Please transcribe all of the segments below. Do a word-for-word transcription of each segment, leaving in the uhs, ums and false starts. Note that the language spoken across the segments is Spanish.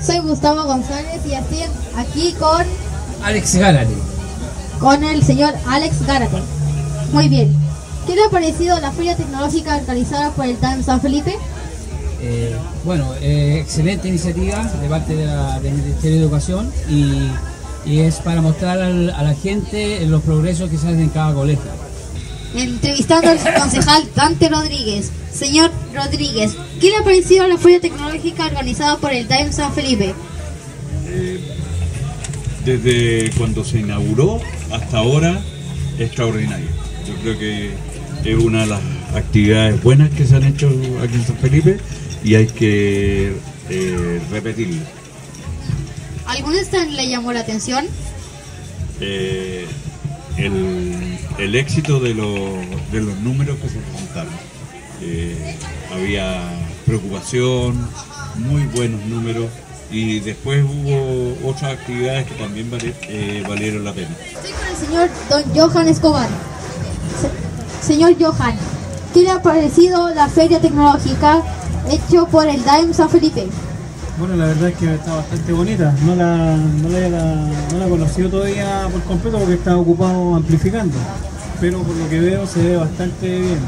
Soy Gustavo González y estoy aquí con Alex Gárate. Con el señor Alex Gárate. Muy bien. ¿Qué le ha parecido la feria tecnológica organizada por el D A M San Felipe? Eh, bueno, eh, excelente iniciativa de parte de la, del Ministerio de Educación y, y es para mostrar al, a la gente los progresos que se hacen en cada colegio. Entrevistando al concejal Dante Rodríguez. Señor Rodríguez, ¿qué le ha parecido la feria tecnológica organizada por el D A M San Felipe? Eh, desde cuando se inauguró hasta ahora, extraordinario. Yo creo que es una de las actividades buenas que se han hecho aquí en San Felipe y hay que eh, repetirlo. ¿Algún stand le llamó la atención? Eh, el, el éxito de los, de los números que se presentaron. Eh, había preocupación, muy buenos números y después hubo otras actividades que también vali, eh, valieron la pena. Estoy con el señor Don Johan Escobar. Se, señor Johan, ¿qué le ha parecido la feria tecnológica hecho por el D A M San Felipe? Bueno, la verdad es que está bastante bonita, no la, no la, la, no la he conocido todavía por completo porque está ocupado amplificando, pero por lo que veo se ve bastante bien.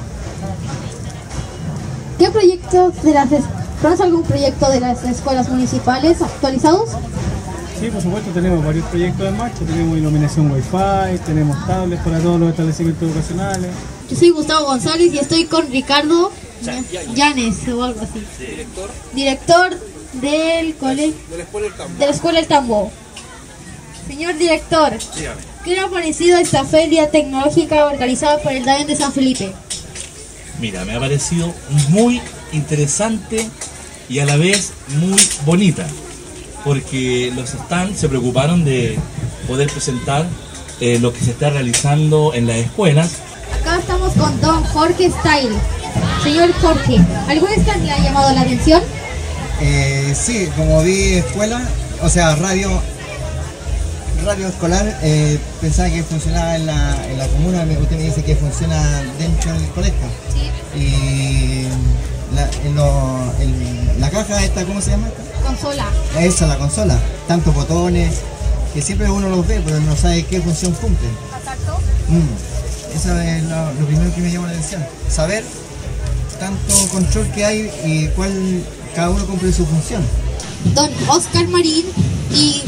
¿Qué proyectos de las ¿conoce algún proyecto de las escuelas municipales actualizados? Sí, por supuesto, tenemos varios proyectos en marcha, tenemos iluminación Wi-Fi, tenemos tablets para todos los establecimientos educacionales. Yo soy Gustavo González y estoy con Ricardo Llanes o algo así. Director. Director del colegio De la Escuela del Tambo. de la Escuela del Tambo. Señor director, Dígame. ¿qué le ha parecido esta feria tecnológica organizada por el D A M de San Felipe? Mira, me ha parecido muy interesante y a la vez muy bonita, porque los stands se preocuparon de poder presentar eh, lo que se está realizando en las escuelas. Acá estamos con Don Jorge Style. Señor Jorge, ¿algún stand le ha llamado la atención? Eh, sí, como vi escuela, o sea, radio radio escolar, eh, pensaba que funcionaba en la, en la comuna, usted me dice que funciona dentro del colegio. Sí. Y la, en lo, en la caja esta, ¿cómo se llama esta? Consola. Esa, la consola, tantos botones, que siempre uno los ve, pero no sabe qué función cumplen. Exacto. Mm, eso es lo, lo primero que me llama la atención, saber tanto control que hay y cuál cada uno cumple su función. Don Oscar Marín y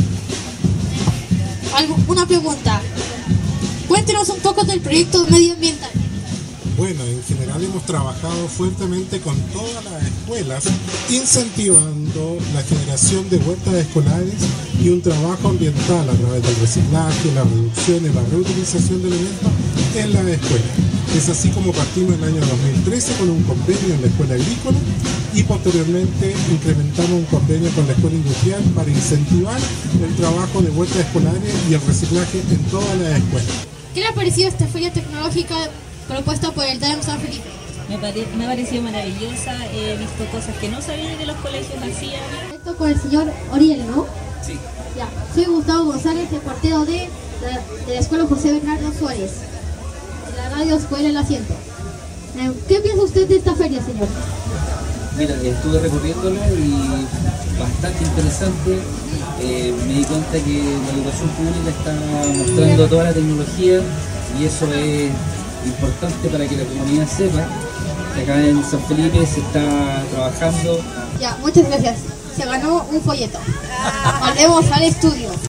algo, una pregunta. Cuéntenos un poco del proyecto medioambiental. Bueno, en general hemos trabajado fuertemente con todas las escuelas, incentivando la generación de huertas escolares y un trabajo ambiental a través del reciclaje, la reducción y la reutilización de elementos en las escuelas. Es así como partimos en el año dos mil trece con un convenio en la escuela agrícola y posteriormente incrementamos un convenio con la escuela industrial para incentivar el trabajo de huertas escolares y el reciclaje en todas las escuelas. ¿Qué le ha parecido esta feria tecnológica propuesta por el D A M San Felipe? Me, pare, me ha parecido maravillosa, he visto cosas que no sabía que los colegios hacían. Esto con el señor Oriel, ¿no? Sí. Ya, soy Gustavo González, reportero de la, de la Escuela José Bernardo Suárez, de la radio Escuela El Asiento. Eh, ¿Qué piensa usted de esta feria, señor? Mira, estuve recorriéndolo y bastante interesante. Eh, me di cuenta que la educación pública está mostrando toda la tecnología y eso es importante para que la comunidad sepa que acá en San Felipe se está trabajando. Ya, muchas gracias. Se ganó un folleto. Volvemos al estudio.